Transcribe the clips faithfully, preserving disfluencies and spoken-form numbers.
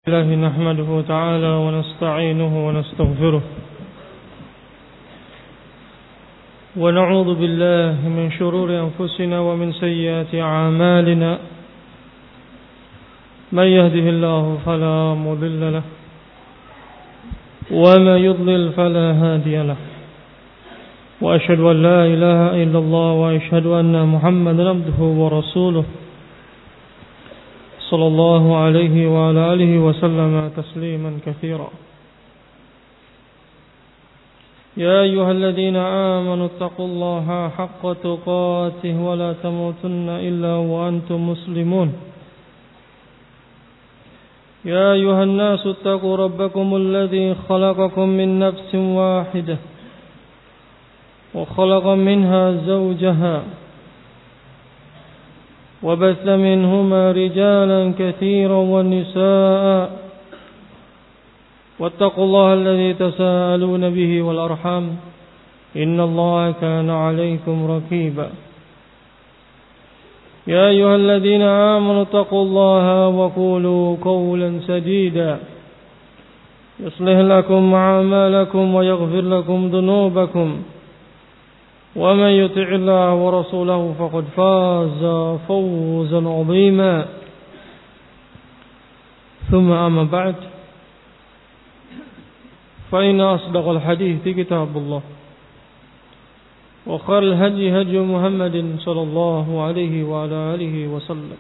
الله نحمده تعالى ونستعينه ونستغفره ونعوذ بالله من شرور أنفسنا ومن سيئات أعمالنا من يهده الله فلا مضل له وما يضلل فلا هادي له وأشهد أن لا إله إلا الله وأشهد أن محمدا عبده ورسوله صلى الله عليه وعلى آله وسلم تسليما كثيرا يا أيها الذين آمنوا اتقوا الله حق تقاته ولا تموتن إلا وأنتم مسلمون يا أيها الناس اتقوا ربكم الذي خلقكم من نفس واحدة وخلق منها زوجها وبث منهما رجالا كثيرا ونساء واتقوا الله الذي تساءلون به والأرحام إن الله كان عليكم رقيبا يا أيها الذين آمنوا اتقوا الله وقولوا قولا سديدا يصلح لكم أعمالكم ويغفر لكم ذنوبكم ومن يطع الله ورسوله فقد فاز فوزا عظيما ثم أما بعد فإن أصدق الحديث كتاب الله وخير الهدي هدي محمد صلى الله عليه وعلى آله وسلم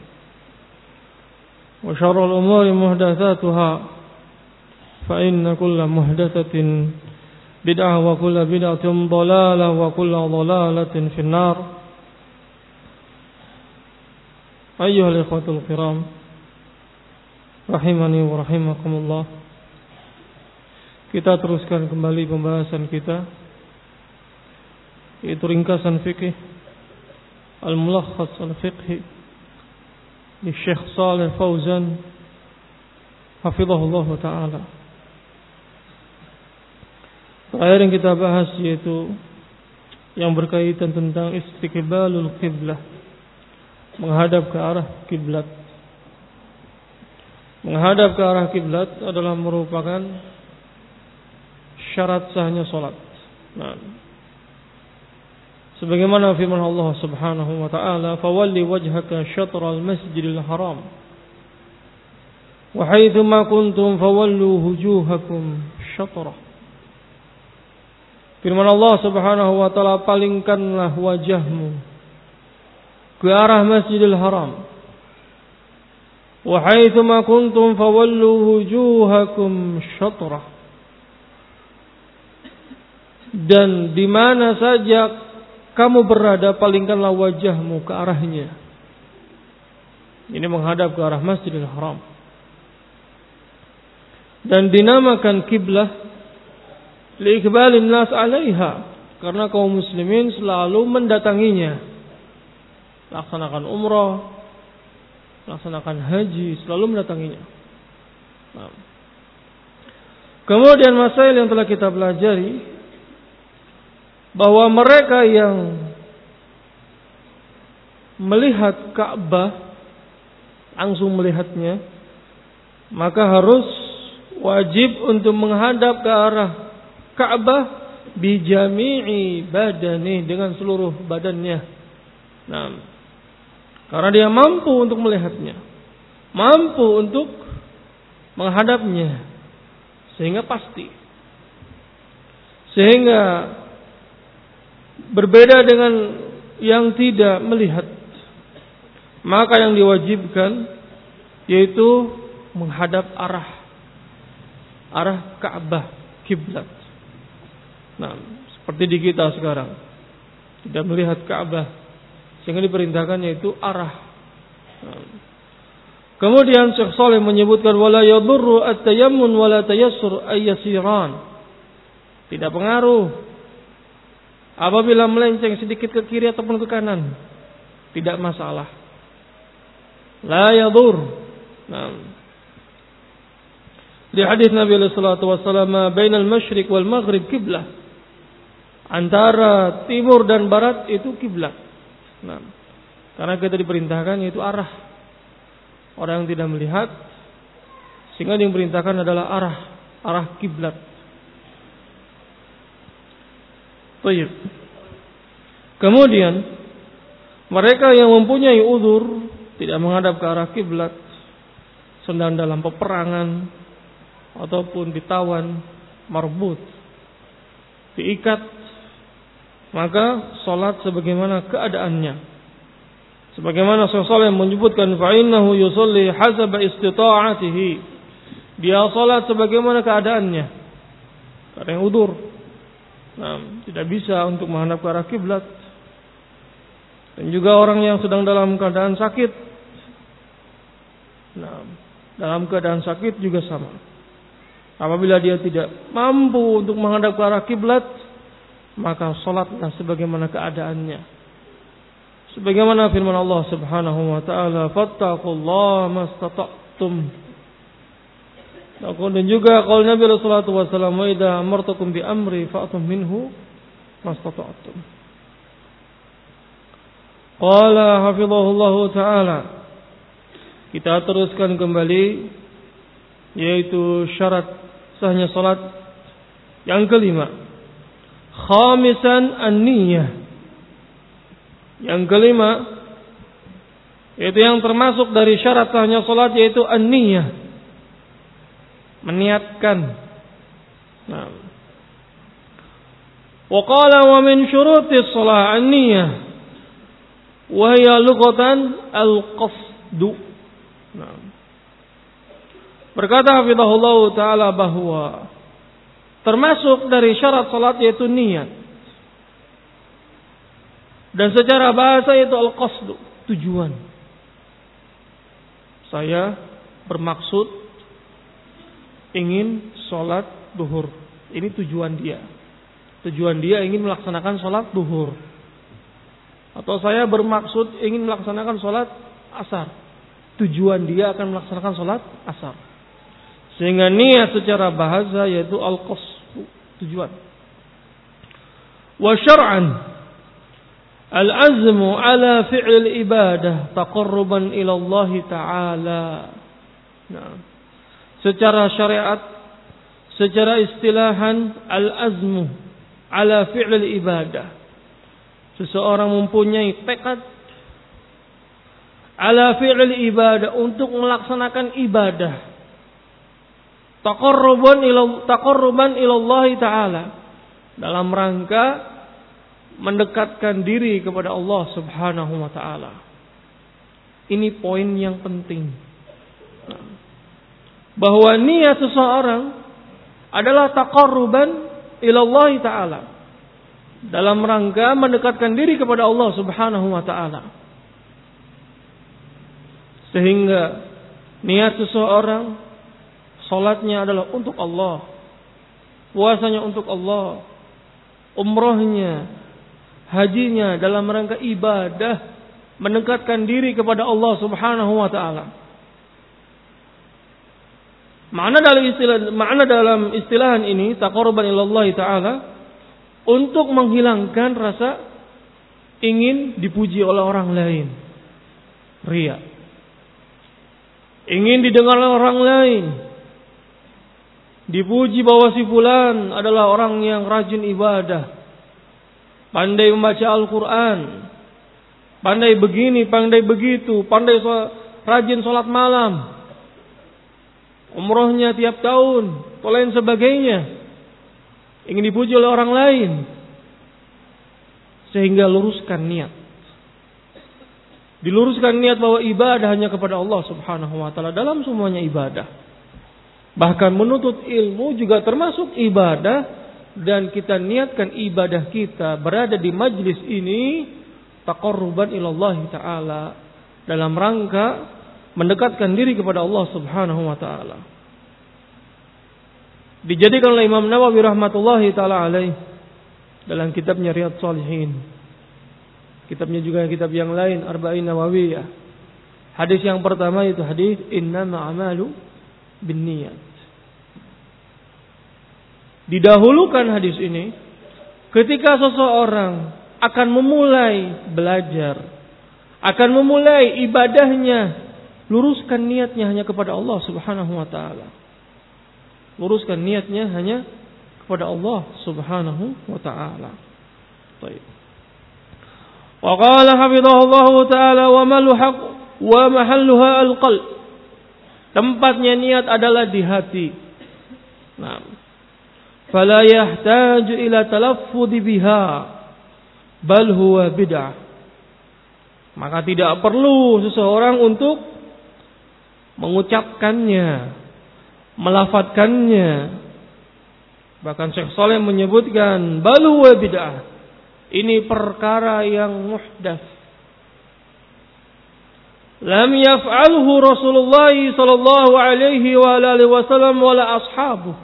وشر الأمور محدثاتها فإن كل محدثة بدعة وكل بدعة ضلالة وكل ضلالة في النار. أيها الإخوة الكرام rahimani wa rahimakumullah. Kita teruskan kembali pembahasan kita, yaitu ringkasan fikih Al-Mulakhas Al-Fiqhi di Syekh Shalih Fauzan hafizahullah ta'ala. Terakhir yang kita bahas yaitu yang berkaitan tentang istiqbalul qiblah, menghadap ke arah kiblat. Menghadap ke arah kiblat adalah merupakan syarat sahnya salat. Nah, sebagaimana firman Allah Subhanahu wa taala, "Fawalli wajhaka syatral masjidil haram wa haitsu ma kuntum fawallu wujuhakum syatrah." Firman Allah Subhanahu wa taala, palingkanlah wajahmu ke arah Masjidil Haram. Wa haitsu ma kuntum fawallu wujuhakum syatrah. Dan di mana saja kamu berada, palingkanlah wajahmu ke arahnya. Ini menghadap ke arah Masjidil Haram. Dan dinamakan kiblah liikbalin nas alaiha, karena kaum muslimin selalu mendatanginya, laksanakan umrah, laksanakan haji, selalu mendatanginya. Nah. Kemudian masail yang telah kita pelajari, bahwa mereka yang melihat Ka'bah, langsung melihatnya, maka harus wajib untuk menghadap ke arah Ka'bah bijami'i badani, dengan seluruh badannya. Nah, karena dia mampu untuk melihatnya, mampu untuk menghadapnya, sehingga pasti. Sehingga berbeda dengan yang tidak melihat. Maka yang diwajibkan yaitu menghadap arah arah Ka'bah, kiblat. Nah, seperti di kita sekarang, tidak melihat Ka'bah, sehingga diperintahkan yaitu arah. Nah. Kemudian Syekh Shalih menyebutkan wala yadurru at-tayammun wala tayassur ayyasiran. Tidak pengaruh apabila melenceng sedikit ke kiri ataupun ke kanan, tidak masalah. La yadur. Nah. Di hadis Nabi sallallahu alaihi wasallam, bainal masyriq wal maghrib qiblah. Antara timur dan barat itu kiblat. Nah, karena kita diperintahkan yaitu arah. Orang yang tidak melihat Sehingga yang diperintahkan adalah arah arah kiblat. Baik. Kemudian mereka yang mempunyai uzur tidak menghadap ke arah kiblat, sedang dalam peperangan ataupun ditawan, marbut, diikat, maka salat sebagaimana keadaannya. Sebagaimana Rasulullah yang menyebutkan fa innahu yusalli hasaba istita'atihi. Dia salat sebagaimana keadaannya. Karena yang udzur. Nah, tidak bisa untuk menghadap ke arah kiblat. Dan juga orang yang sedang dalam keadaan sakit. Nah, dalam keadaan sakit juga sama. Apabila dia tidak mampu untuk menghadap ke arah kiblat, maka salatlah sebagaimana keadaannya. Sebagaimana firman Allah Subhanahu wa taala, "Fattaqullaha mastata'tum." Dan juga qaul Nabi sallallahu alaihi wasallam, "Wa idza amartukum bi amri fa'tum minhu mastata'tum." Qala hafizahullahu taala. Kita teruskan kembali, yaitu syarat sahnya salat yang kelima. Khamisan an-niyah. Yang kelima, yaitu yang termasuk dari syarat sahnya salat, yaitu an-niyah. Meniatkan. Nah. Wa qala wa min syurutis shalah an-niyah. Wa hiya lughatan al-qasdu. Nah. Berkata hafizahullah taala bahwa termasuk dari syarat salat yaitu niat. Dan secara bahasa itu al-qasdu, tujuan. Saya bermaksud ingin sholat duhur. Ini tujuan dia. Tujuan dia ingin melaksanakan sholat duhur. Atau saya bermaksud ingin melaksanakan sholat asar. Tujuan dia akan melaksanakan sholat asar. Sehingga niat secara bahasa yaitu al-qasdu, tujuan. Wa syar'an al-azmu ala fi'l ibadah taqarruban ila Allah Ta'ala. Nah, secara syariat, secara istilahan, al-azmu ala fi'l ibadah. Seseorang mempunyai tekad ala fi'l ibadah, untuk melaksanakan ibadah. Taqarruban ila taqarruban ila Allah Ta'ala, dalam rangka mendekatkan diri kepada Allah Subhanahu wa taala. Ini poin yang penting. Bahwa niat seseorang adalah taqarruban ila Allah Ta'ala, dalam rangka mendekatkan diri kepada Allah Subhanahu wa taala. Sehingga niat seseorang, salatnya adalah untuk Allah, puasanya untuk Allah, umrahnya, hajinya dalam rangka ibadah, mendekatkan diri kepada Allah Subhanahu wa taala. Makna dalam istilah makna dalam istilahan ini taqarruban ila Allah taala, untuk menghilangkan rasa ingin dipuji oleh orang lain. Riya. Ingin didengar oleh orang lain. Dipuji bahwa si fulan adalah orang yang rajin ibadah, pandai membaca Al-Quran, pandai begini, pandai begitu, pandai so, rajin sholat malam, umrohnya tiap tahun, dan lain sebagainya. Ingin dipuji oleh orang lain. Sehingga luruskan niat. Diluruskan niat bahwa ibadah hanya kepada Allah Subhanahu wa taala dalam semuanya ibadah. Bahkan menuntut ilmu juga termasuk ibadah, dan kita niatkan ibadah kita berada di majlis ini taqarruban ila Allah taala, dalam rangka mendekatkan diri kepada Allah Subhanahu wa taala. Dijadikan oleh Imam Nawawi rahmatullahi taala alaih dalam kitabnya Riyadhus Shalihin. Kitabnya juga kitab yang lain, Arba'in Nawawiyah. Hadis yang pertama itu hadis innamal a'malu binniyat. Didahulukan hadis ini ketika seseorang akan memulai belajar, akan memulai ibadahnya luruskan niatnya hanya kepada Allah Subhanahu wa taala. Luruskan niatnya hanya kepada Allah Subhanahu wa taala. Baik. Wa qala hafizahullahu taala wa maluhaq wa mahalluha al-qalb. Tempatnya niat adalah di hati. Nah, fala yahtaju ila talaffuz biha bal huwa bid'ah. Maka tidak perlu seseorang untuk mengucapkannya, melafadzkannya. Bahkan Syekh Saleh menyebutkan bal huwa bid'ah. Ini perkara yang muhdats. Lam yaf'alhu Rasulullah sallallahu alaihi wa alihi wasallam wala ashabuh.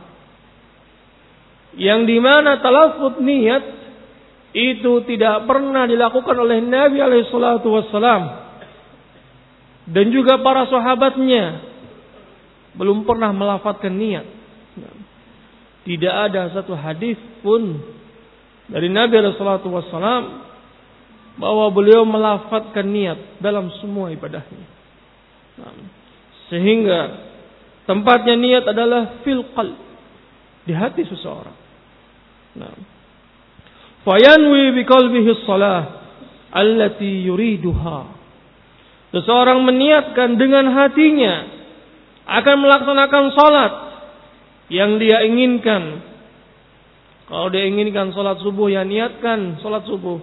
Yang dimana talaffuz niat itu tidak pernah dilakukan oleh Nabi alaihi salatu wassalam dan juga para sahabatnya belum pernah melafadzkan niat. Tidak ada satu hadis pun dari Nabi alaihi salatu wassalam bahwa beliau melafadzkan niat dalam semua ibadahnya. Sehingga tempatnya niat adalah fil qalb, di hati seseorang. Nah, fayanwi biqalbihi shalah allati yuriduha. Seseorang meniatkan dengan hatinya akan melaksanakan salat yang dia inginkan. Kalau dia inginkan salat subuh, ya niatkan salat subuh.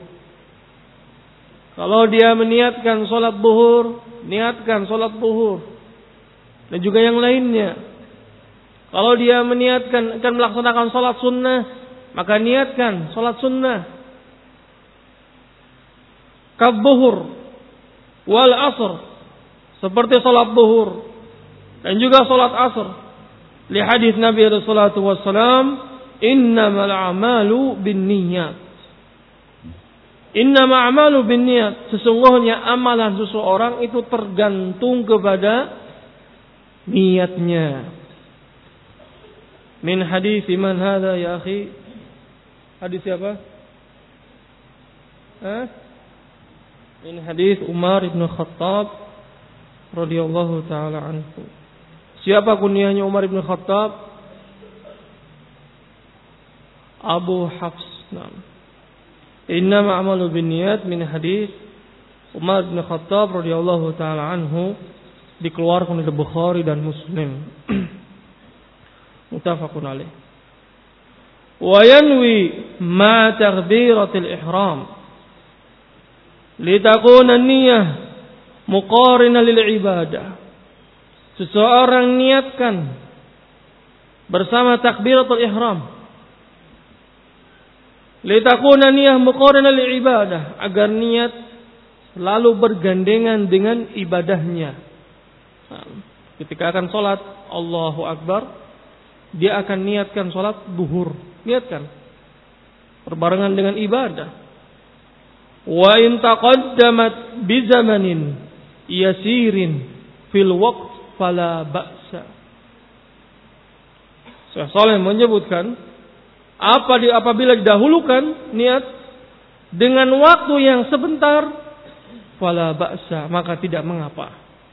Kalau dia meniatkan salat zuhur, niatkan salat zuhur. Dan juga yang lainnya. Kalau dia meniatkan akan melaksanakan salat sunnah, maka niatkan salat sunnah. Kadzuhur wal asr, seperti salat zuhur dan juga salat asr. Li hadis Nabi sallallahu alaihi wasallam, innamal a'malu binniyat. Innamal a'malu binniyat. Sesungguhnya amalan seseorang itu tergantung kepada niatnya. Min hadis man hadha ya akhi? Hadis siapa? Hah? Min hadis Umar bin Khattab radhiyallahu taala anhu. Siapa kunyahnya Umar bin Khattab? Abu Hafs. Naam. Innama a'malu binniyat min hadis Umar bin Khattab radhiyallahu taala anhu, dikeluarkan oleh Bukhari dan Muslim. Muttafaqun alaih. Wa yanwi ma takbiratil ihram litakuna niyyah muqarinah lil ibadah. Seseorang niatkan bersama takbiratul ihram litakuna niyyah muqarinah lil ibadah, agar niat selalu bergandengan dengan ibadahnya. Nah, ketika akan sholat Allahu Akbar, dia akan niatkan sholat zuhur, niatkan berbarengan dengan ibadah. Wa in taqaddamat bi zamanin yasirin fil waqt fala ba'sa. Syekh Shalih menyebutkan, apa di apabila didahulukan niat dengan waktu yang sebentar, fala ba'sa, maka tidak mengapa.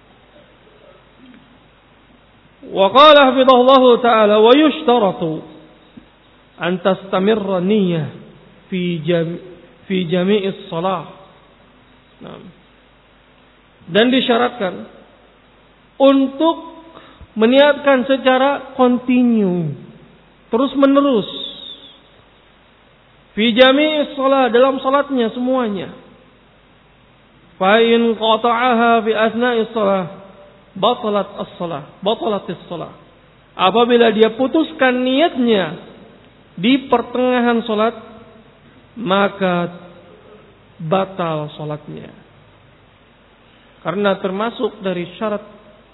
Wa qala hafizahullahu ta'ala wa yushtaratu an tastamirra niyyah fi jam fi jami'is shalah. Nah, dan disyaratkan untuk meniatkan secara kontinu, terus menerus, fi jami'is shalah, dalam salatnya semuanya. Fa in qata'aha fi asna'is shalah batalat as-shalah, batalatis shalah. Apabila dia putuskan niatnya di pertengahan salat, maka batal salatnya. Karena termasuk dari syarat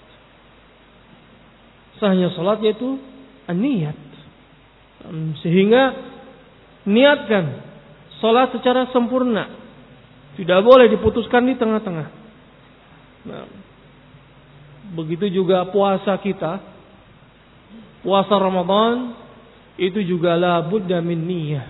sahnya salatnya itu an-niyat. Sehingga niatkan salat secara sempurna, tidak boleh diputuskan di tengah-tengah. Nah, begitu juga puasa kita, puasa Ramadan itu juga la budda min niyyah.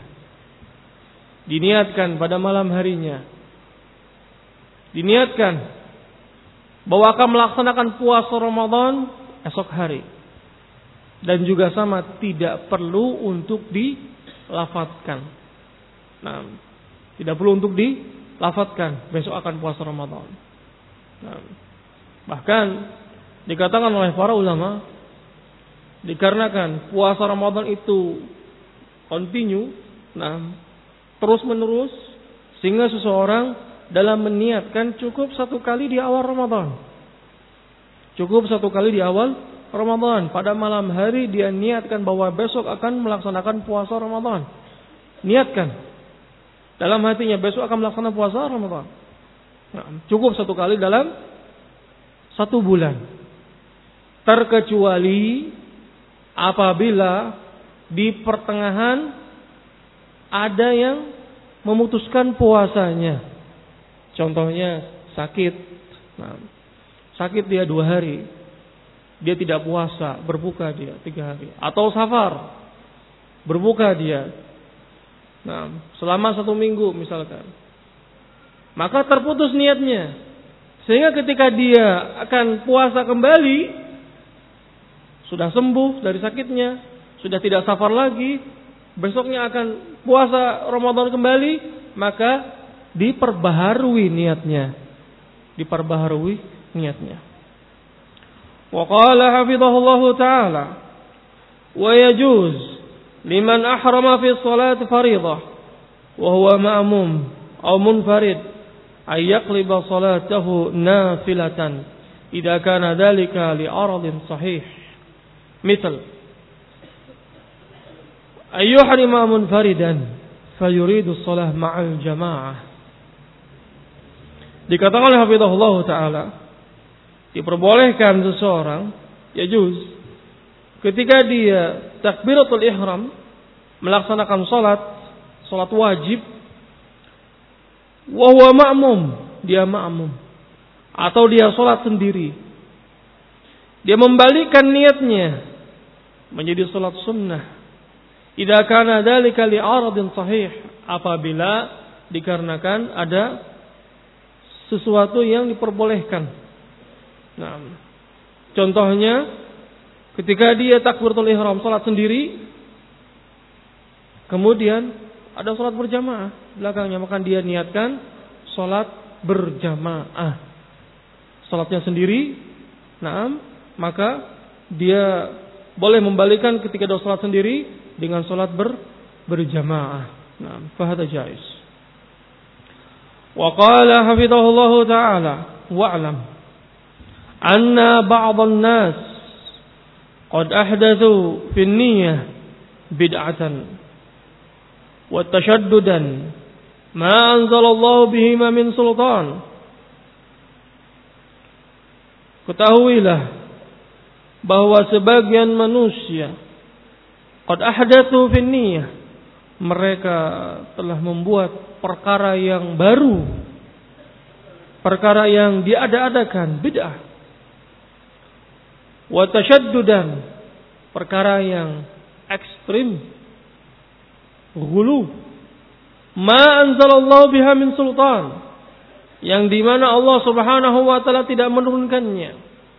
Diniatkan pada malam harinya, diniatkan bahwa akan melaksanakan puasa Ramadan esok hari. Dan juga sama, tidak perlu untuk dilafadzkan. Nah, tidak perlu untuk dilafadzkan besok akan puasa Ramadan. Nah, bahkan dikatakan oleh para ulama, dikarenakan puasa Ramadan itu continue, nah, terus menerus, sehingga seseorang dalam meniatkan cukup satu kali di awal Ramadan. Cukup satu kali di awal Ramadan. Pada malam hari dia niatkan bahwa besok akan melaksanakan puasa Ramadan. Niatkan dalam hatinya besok akan melaksanakan puasa Ramadan. Nah, cukup satu kali dalam satu bulan. Terkecuali apabila di pertengahan ada yang memutuskan puasanya. Contohnya sakit. Nah, sakit dia dua hari. Dia tidak puasa, berbuka dia tiga hari. Atau safar, berbuka dia. Nah, selama satu minggu misalkan. Maka terputus niatnya. Sehingga ketika dia akan puasa kembali, sudah sembuh dari sakitnya, sudah tidak safar lagi, besoknya akan puasa Ramadan kembali, maka diperbaharui niatnya. Diperbaharui niatnya. Wa qala hafizahullahu ta'ala wa yajuz liman ahrama fi sholati fariḍah wa huwa ma'mum aw munfarid ay yaqliba salatahu nafilatan idza kana dhalika li aradin sahih. Misal ay yuhrima munfaridan fayuridu shalah ma'al jamaah. Dikatakan oleh hafizahullahu ta'ala, diperbolehkan seseorang yajuz ketika dia takbiratul ihram melaksanakan salat salat wajib wa huwa ma'mum, dia ma'mum atau dia salat sendiri, dia membalikkan niatnya menjadi salat sunnah idza kana dzalika li'aradin sahih, apabila dikarenakan ada sesuatu yang diperbolehkan. Nah, contohnya ketika dia takbiratul ihram salat sendiri, kemudian ada salat berjamaah belakangnya, maka dia niatkan salat berjamaah. Salatnya sendiri, nah, maka dia boleh membalikkan ketika ada salat sendiri dengan salat ber, berjamaah. Nah, fahada jaiz. Wa qala hafizahullahu ta'ala wa'lam anna ba'dhan nas qad ahdathu fi an-niyyah bid'atan wa tashaddudan ma anzalallahu bihima min sultan. Ketahuilah bahwa sebagian manusia qad ahdathu fi an-niyyah, mereka telah membuat perkara yang baru, perkara yang diada-adakan, bid'ah. Wa tashaddudan, perkara yang ekstrim, ghulu. Ma anzalallahu biha min sultan, yang dimana Allah subhanahu wa ta'ala tidak menurunkannya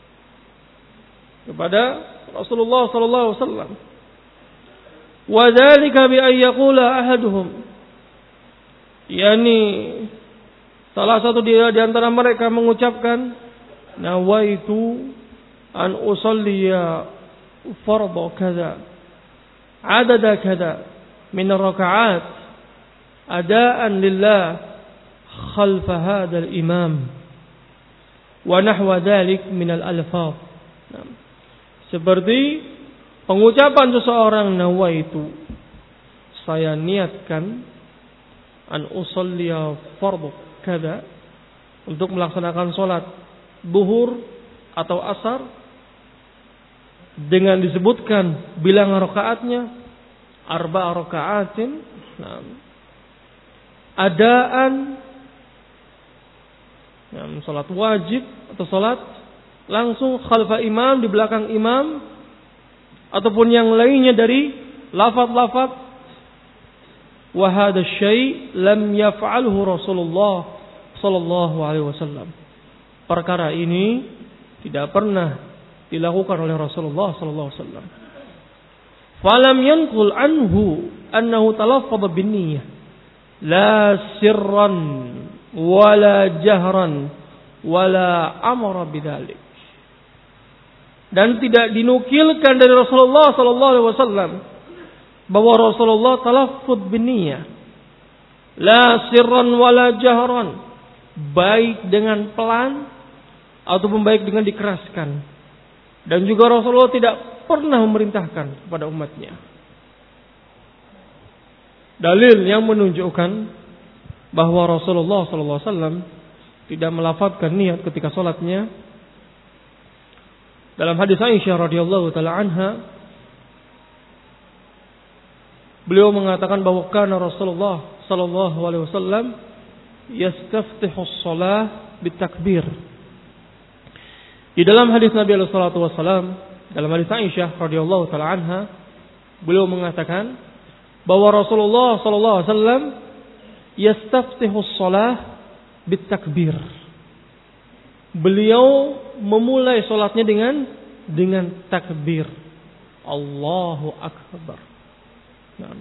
kepada Rasulullah sallallahu alaihi wasallam. Wa dzalika bi ay yaqula ahaduhum, yakni salah satu di, di antara mereka mengucapkan nawaitu an usalliya fardhu kadza adada kadza min ar-raka'at adaan lillah khalfa hadha al-imam wa nahwa dhalik min al-alfaz. Seperti pengucapan seseorang nawaitu, saya niatkan an usalliya fardhu kadza, untuk melaksanakan salat zuhur atau asar dengan disebutkan bilangan rakaatnya arba'a raka'atin, nah, adaan, nah, salat wajib atau salat langsung khalfa imam, di belakang imam, ataupun yang lainnya dari lafaz-lafaz. Wa hadha syai' lam yaf'alhu Rasulullah sallallahu alaihi wasallam. perkara ini tidak pernah dilakukan oleh Rasulullah sallallahu alaihi wasallam. Falam yanqul anhu annahu talaffadha bin niyyah la sirran wala jahran wala amara bidzalik. Dan tidak dinukilkan dari Rasulullah sallallahu alaihi wasallam bahwa Rasulullah talaffudz bin niyyah la sirran wala jahran, baik dengan pelan ataupun baik dengan dikeraskan. Dan juga Rasulullah tidak pernah memerintahkan kepada umatnya. Dalil yang menunjukkan bahwa Rasulullah sallallahu alaihi wasallam tidak melafadzkan niat ketika salatnya, dalam hadis Aisyah radhiyallahu taala anha, beliau mengatakan bahwa kana Rasulullah sallallahu alaihi wasallam yastaftihu as-shalah bitakbir. Di dalam hadis Nabi alaihi salatu wasallam, dalam hadis Aisyah radhiyallahu taala anha, beliau mengatakan bahwa Rasulullah sallallahu alaihi wasallam yastaftihu as-shalah bitakbir. Beliau memulai salatnya dengan dengan takbir. Allahu akbar. Nah.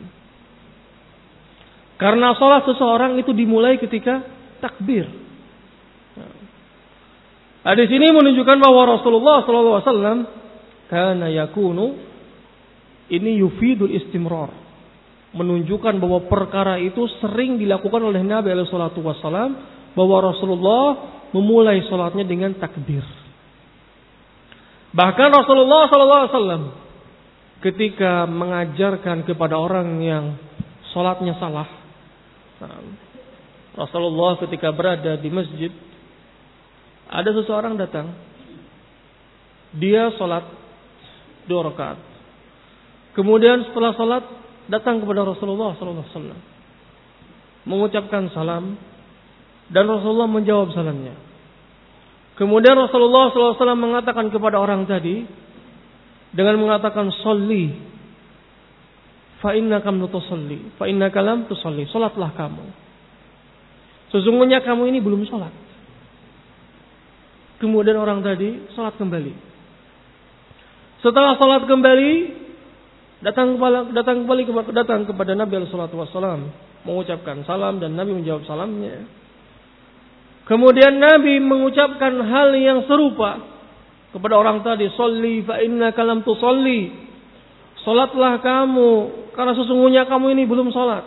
Karena salat seseorang itu dimulai ketika takbir. Nah. Hadis ini menunjukkan bahwa Rasulullah sallallahu alaihi wasallam kana yakunu, ini yufidul istimrar, menunjukkan bahwa perkara itu sering dilakukan oleh Nabi alaihi salatu wasallam, bahwa Rasulullah memulai salatnya dengan takbir. Bahkan Rasulullah sallallahu alaihi wasallam ketika mengajarkan kepada orang yang salatnya salah, nah, Rasulullah ketika berada di masjid, ada seseorang datang, dia salat dua rakaat. Kemudian setelah salat datang kepada Rasulullah sallallahu alaihi wasallam, mengucapkan salam, dan Rasulullah menjawab salamnya. Kemudian Rasulullah sallallahu alaihi wasallam mengatakan kepada orang tadi dengan mengatakan sholli fa innaka lam tusalli fa innaka lam tusalli, salatlah kamu, sesungguhnya kamu ini belum salat. Kemudian orang tadi salat kembali. Setelah salat kembali, datang kepada datang kembali datang kepada Nabi sallallahu alaihi wasallam, mengucapkan salam, dan Nabi menjawab salamnya. Kemudian Nabi mengucapkan hal yang serupa kepada orang tadi, sholli fa innaka lam tusalli, salatlah kamu karena sesungguhnya kamu ini belum salat.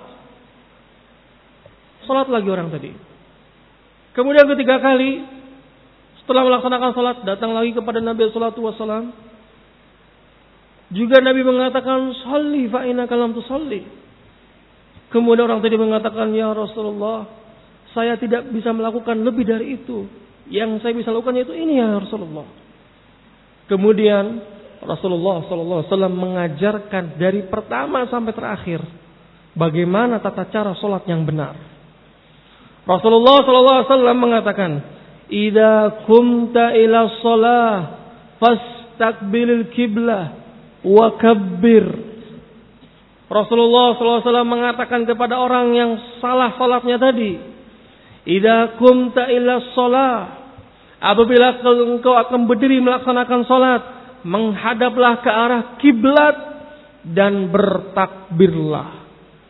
Salat lagi orang tadi. Kemudian ketiga kali setelah melaksanakan salat, datang lagi kepada Nabi sallallahu alaihi wasallam. Juga Nabi mengatakan sholli fa innaka lam tusalli. Kemudian orang tadi mengatakan, ya Rasulullah, saya tidak bisa melakukan lebih dari itu. Yang saya bisa lakukan yaitu ini ya Rasulullah. Kemudian Rasulullah sallallahu alaihi wasallam mengajarkan dari pertama sampai terakhir bagaimana tata cara salat yang benar. Rasulullah sallallahu alaihi wasallam mengatakan, "Idza qumta ila shalah fastaqbilil qiblah wa kabbir." Rasulullah sallallahu alaihi wasallam mengatakan kepada orang yang salah salatnya tadi, idza qumta ila shalah, apabila engkau akan berdiri melaksanakan salat, menghadaplah ke arah kiblat dan bertakbirlah.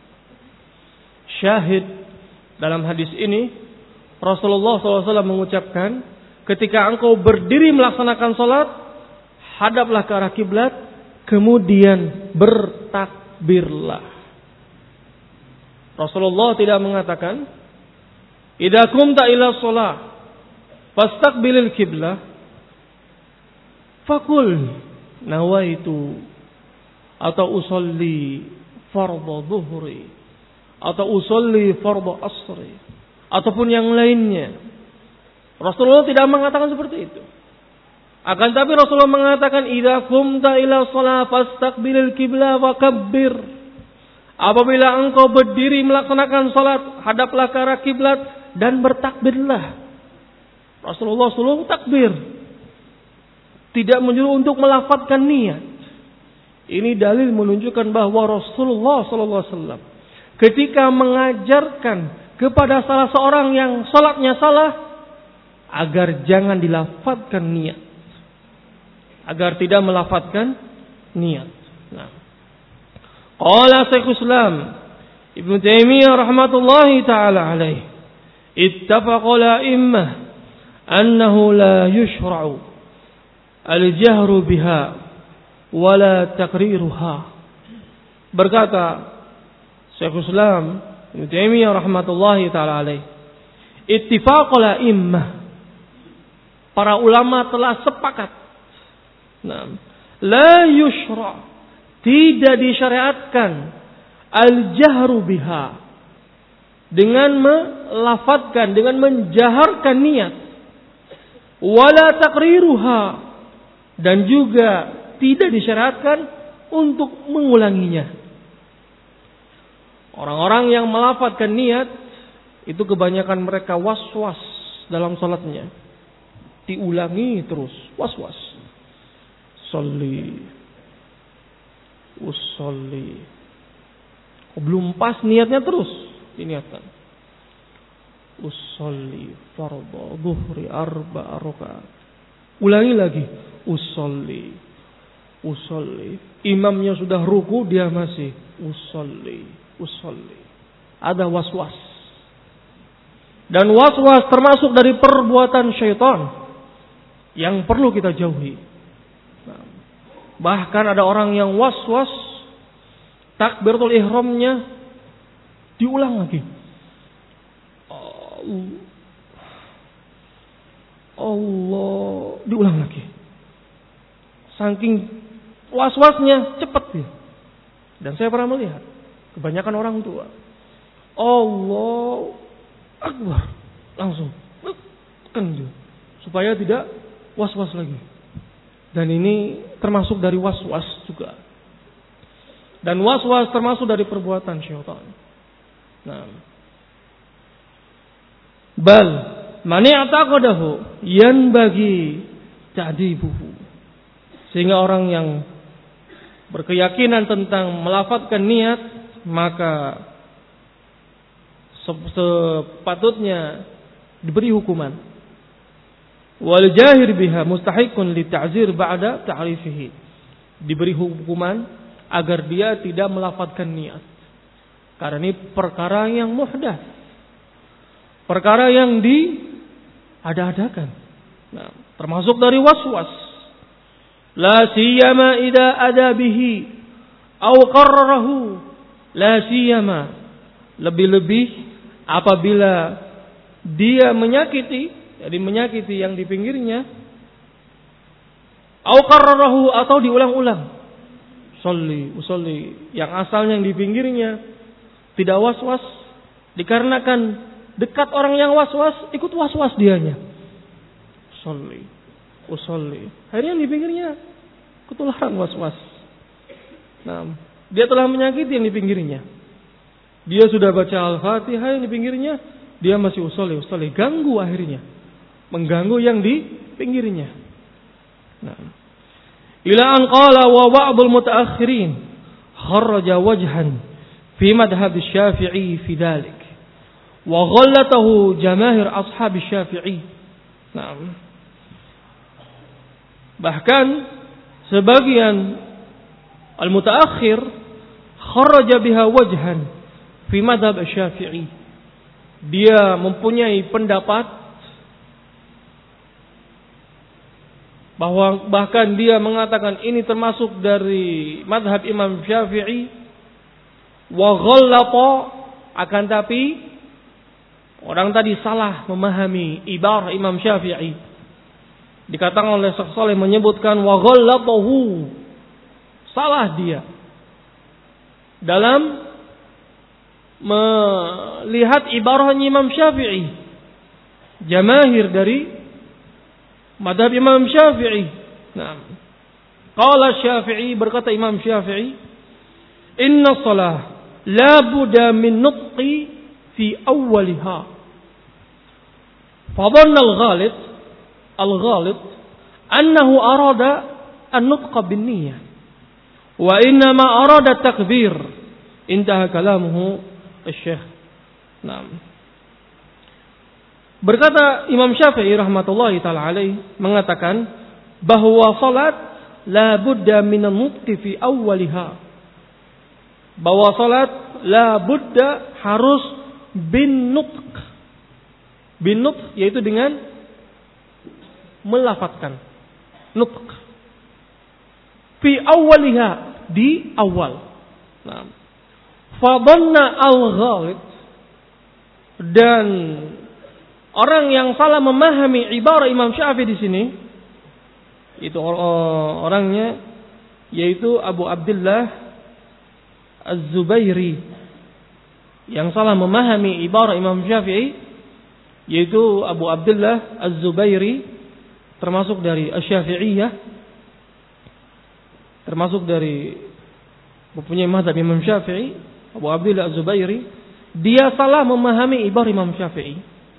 Syahid dalam hadis ini, Rasulullah sallallahu alaihi wasallam mengucapkan, ketika engkau berdiri melaksanakan salat, hadaplah ke arah kiblat, kemudian bertakbirlah. Rasulullah tidak mengatakan, idza qumta ila shalah fastaqbilil qiblah faqul nawaitu atau usolli fardhu dhuhri atau usolli fardhu asri ataupun yang lainnya. Rasulullah tidak mengatakan seperti itu. Akan tapi Rasulullah mengatakan idza qumta ila shalah fastaqbilil qiblah wa kabbir. Apabila engkau berdiri melaksanakan salat, hadaplah ke arah kiblat dan bertakbirlah. Rasulullah suruh takbir, tidak menyuruh untuk melafadzkan niat. Ini dalil menunjukkan bahwa Rasulullah sallallahu alaihi wasallam ketika mengajarkan kepada salah seorang yang salatnya salah, agar jangan dilafadzkan niat, agar tidak melafadzkan niat. Nah, qala Syekhul Islam Ibnu Taimiyah rahmatullahi taala alaihi, ittafaqal a'immah annahu la yushra'u al-jahru biha wa la taqriruha. Berkata Syekhul Islam Ibnu Taimiyah rahmatullahi taala alaihi, ittifaqal a'immah, para ulama telah sepakat, nah, la yushra', tidak disyariatkan al-jahru biha, dengan melafadzkan, dengan menjaharkan niat, wala taqriruha, dan juga tidak disyariatkan untuk mengulanginya. Orang-orang yang melafadzkan niat itu kebanyakan mereka was-was dalam salatnya, diulangi terus, was-was. Sholli, usolli, belum pas niatnya terus diniatkan. Usolli fardhu dhuhri arba'a rakaat. Ulangi lagi. Usolli, usolli. Imamnya sudah ruku, dia masih usolli, usolli. Ada was-was. Dan was-was termasuk dari perbuatan syaitan yang perlu kita jauhi. Bahkan ada orang yang was-was, takbiratul ihramnya diulang lagi. Allah, diulang lagi. Saking was-wasnya cepat dia. Dan saya pernah melihat kebanyakan orang tua, Allah Akbar, langsung tekan dia supaya tidak was-was lagi. Dan ini termasuk dari was-was juga. Dan was-was termasuk dari perbuatan syaitan. Nah, bal man i'taqadahu yanbaghi ta'dibuhu. Sehingga orang yang berkeyakinan tentang melafadzkan niat, maka sepatutnya diberi hukuman. Wal jahir biha mustahiqun li ta'zir ba'da ta'rifihi. Diberi hukuman agar dia tidak melafadzkan niat. Karena ini perkara yang muhdats, perkara yang diada-adakan. Nah, termasuk dari waswas. La siyama idza ada bihi aw qarrarahu. La siyama, lebih-lebih apabila dia menyakiti, jadi menyakiti yang di pinggirnya, aw qarrarahu, atau diulang-ulang. Sholli, usolli, yang asalnya yang di pinggirnya tidak was-was, dikarenakan dekat orang yang was-was, ikut was-was dianya. Sholli, usolli, akhirnya yang di pinggirnya ketularan was-was. Nah, dia telah menyakiti yang di pinggirnya. Dia sudah baca Al-Fatihah, yang di pinggirnya dia masih usolli, usolli, ganggu akhirnya, mengganggu yang di pinggirnya. Nah, ila an qala wa ba'dul mutaakhirin kharraja wajhan fi madhhab Syafi'i fi dhalik wa ghallatahu jamaahir ashab Syafi'i. Nah, bahkan sebagian al-mutaakhir kharraja biha wajhan fi madhhab Syafi'i. Dia mempunyai pendapat bahwa bahkan dia mengatakan ini termasuk dari madhab Imam Syafi'i. Wa ghallata, akan tapi orang tadi salah memahami ibarah Imam Syafi'i. Dikatakan oleh Syekh Shalih menyebutkan wa ghallatahu, salah dia dalam melihat ibarahnya Imam Syafi'i. Jamaahir dari madhab Imam Syafi'i. Nah, qala Syafi'i, berkata Imam Syafi'i, inna shalah la budda min nutqi fi awwaliha. Fadhanna al-ghalit al-ghalit annahu arada an-nutqa bin niyyah wa inna ma arada takbir. Intaha kalamuhu asy-syekh. Nah, Berkata Imam Syafi'i rahmatullahi taala alaih mengatakan bahwa salat la budda minal nutqi fi awwaliha. Bahwa salat la budda harus bin nutq. Bin nutq yaitu dengan melafadzkan. Nutq. Fi awwaliha, di awal. Nah. Fa dhanna al-ghalib, dan orang yang salah memahami ibarat Imam Syafi'i di sini itu orangnya yaitu Abu Abdullah Az-Zubairi. Yang salah memahami ibarat Imam Syafi'i yaitu Abu Abdullah Az-Zubairi, termasuk dari Asy-Syafi'iyah, termasuk dari mempunyai mazhab Imam Syafi'i. Abu Abdullah Az-Zubairi, dia salah memahami ibarat Imam Syafi'i.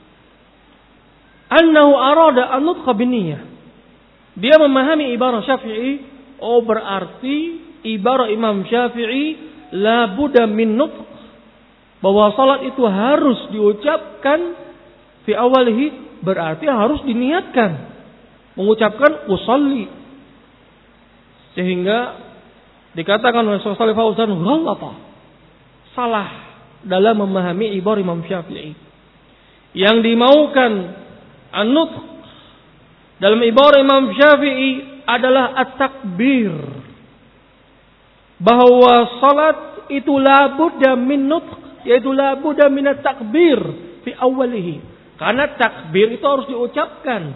Annahu arada an-nutqa binniyah. Dia memahami ibarat Syafi'i, oh berarti ibarat Imam Syafi'i la budda min nutq, bahwa salat itu harus diucapkan fi awalihi, berarti harus diniatkan mengucapkan usolli. Sehingga dikatakan oleh Syekh Shalih Fauzan ghalata, salah dalam memahami ibarat Imam Syafi'i. Yang dimaukan an-nutq dalam ibarat Imam Syafi'i adalah at-takbir, bahwa salat itu la budda min nutq, yaitu la budda min at-takbir fi awwalihi. Karena takbir itu harus diucapkan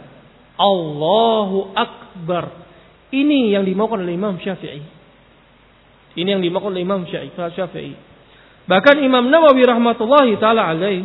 Allahu Akbar. Ini yang dimaukan oleh Imam Syafi'i. Ini yang dimaukan oleh Imam Syafi'i. Bahkan Imam Nawawi rahmatullahi taala alaih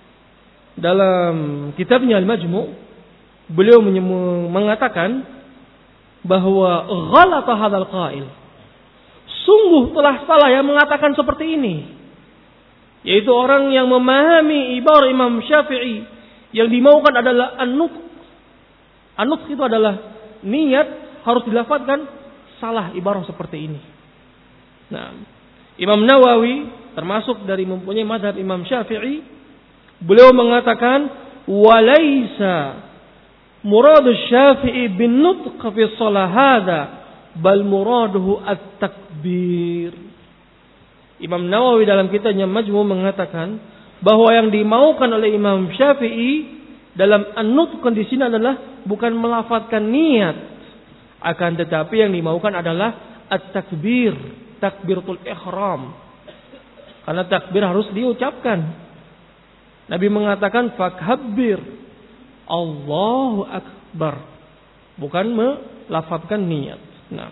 dalam kitabnya Al-Majmu', beliau mengatakan bahwa ghalata hadzal qail, sungguh telah salah yang mengatakan seperti ini, yaitu orang yang memahami ibarat Imam Syafi'i yang dimaukan adalah an-nutq. An-nutq itu adalah niat, harus dilafadzkan, salah ibarat seperti ini. Nah, Imam Nawawi termasuk dari mempunyai mazhab Imam Syafi'i, beliau mengatakan walaisa muradu Syafi'i bin nutq fi shalah hadza bal muraduhu at-takbir. Imam Nawawi dalam kitabnya Majmu' mengatakan bahwa yang dimaukan oleh Imam Syafi'i dalam an-nutq di sini adalah bukan melafadzkan niat, akan tetapi yang dimaukan adalah at-takbir, takbiratul ihram. Karena takbir harus diucapkan. Nabi mengatakan fakabbir Allahu Akbar, bukan melafadzkan niat. Nah.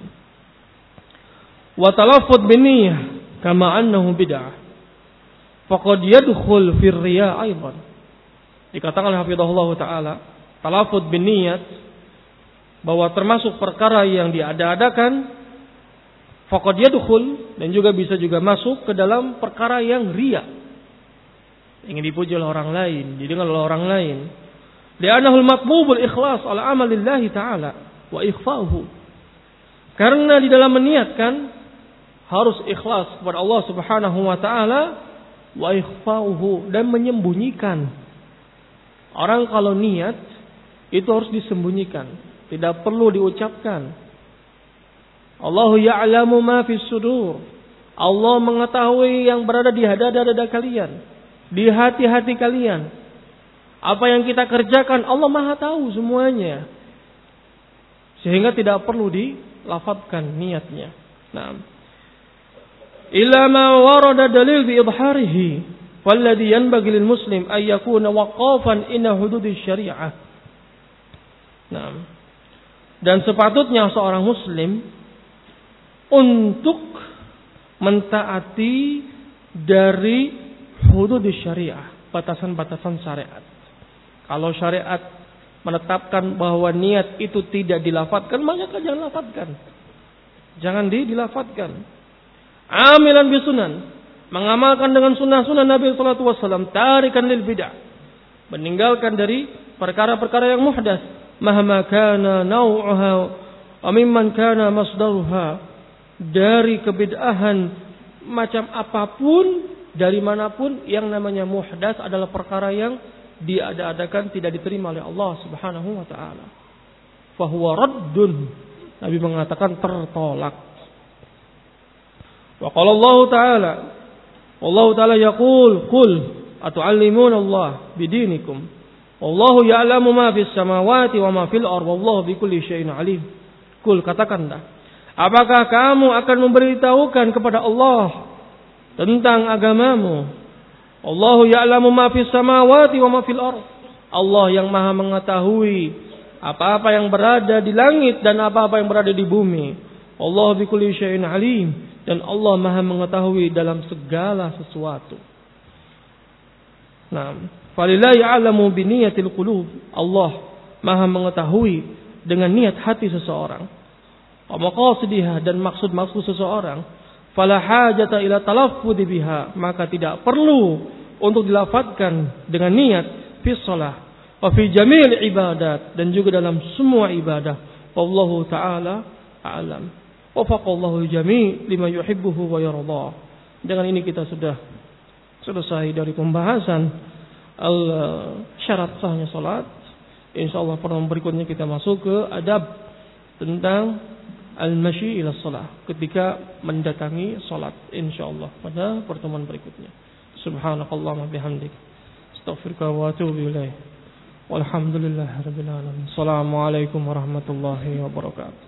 Wa talaffuz binniyah kama annahu bid'ah. Faqad yadkhul fi riya' aidan. Dikatakan oleh hafizahullah taala, talaffuz binniyat bahwa termasuk perkara yang diada-adakan, faqad yadkhul, dan juga bisa juga masuk ke dalam perkara yang riya, ingin dipuji oleh orang lain, didengar oleh orang lain. Li'annahu al-matmubul ikhlas ala amalillahi ta'ala wa ikhfa'uhu. Karena di dalam meniatkan harus ikhlas kepada Allah Subhanahu wa taala wa ikhfa'uhu, dan menyembunyikan. Orang kalau niat itu harus disembunyikan, tidak perlu diucapkan. Allahu ya'lamu ma fis sudur. Allah mengetahui yang berada di dada-dada kalian, di hati-hati kalian. Apa yang kita kerjakan Allah Maha tahu semuanya. Sehingga tidak perlu dilafadzkan niatnya. Nah, illa ma warada dalil bi idharihi, falladhi yanbaghi lil muslim ay yakuna waqafan inna hududis syariah. Nah, dan sepatutnya seorang muslim untuk mentaati dari hudud syariah, batasan-batasan syariat. Kalau syariat menetapkan bahwa niat itu tidak dilafadzkan, maka jangan lafadzkan. Jangan di dilafadzkan. Amilan bisunan, mengamalkan dengan sunnah-sunnah Nabi sallallahu alaihi wasallam, tarikan lil bid'ah, meninggalkan dari perkara-perkara yang muhdas, mahma kana nau'uha wa mimman kana masdaruha, dari kebid'ahan macam apapun, dari manapun, yang namanya muhdas adalah perkara yang diada-adakan, tidak diterima oleh Allah Subhanahu wa taala. Fa huwa raddun. Nabi mengatakan tertolak. Wa qala Allah taala, Allah taala yaqul, "Qul atu'allimuna Allah bidinikum. Wallahu ya'lamu ma fis samawati wa ma fil ardi wallahu bikulli syai'in alim." Qul, katakanlah, apakah kamu akan memberitahukan kepada Allah tentang agamamu? Allahu ya'lamu ma fis samawati wa ma fil ardh. Allah yang Maha mengetahui apa-apa yang berada di langit dan apa-apa yang berada di bumi. Allah bikulli syai'in alim, dan Allah Maha mengetahui dalam segala sesuatu. Nah, falillahi ya'lamu biniyatil qulub. Allah Maha mengetahui dengan niat hati seseorang. Wa maqasidiha, dan maksud-maksud seseorang. Fala hajata ila talaffudz biha, maka tidak perlu untuk dilafadzkan dengan niat fi shalah wa fi jamil ibadat, dan juga dalam semua ibadah. Wallahu taala a'lam. Wafaqallahu jami' lima yuhibbuhu wa yarda. Dengan ini kita sudah selesai dari pembahasan al syarat sahnya salat. Insyaallah pertemuan berikutnya kita masuk ke adab tentang al-masyi ila shalah, ketika mendatangi salat, insyaallah pada pertemuan berikutnya. Subhanakallahumma bihamdik, astaghfiruka wa atubu ilaik. Walhamdulillahirabbil alamin. Assalamualaikum warahmatullahi wabarakatuh.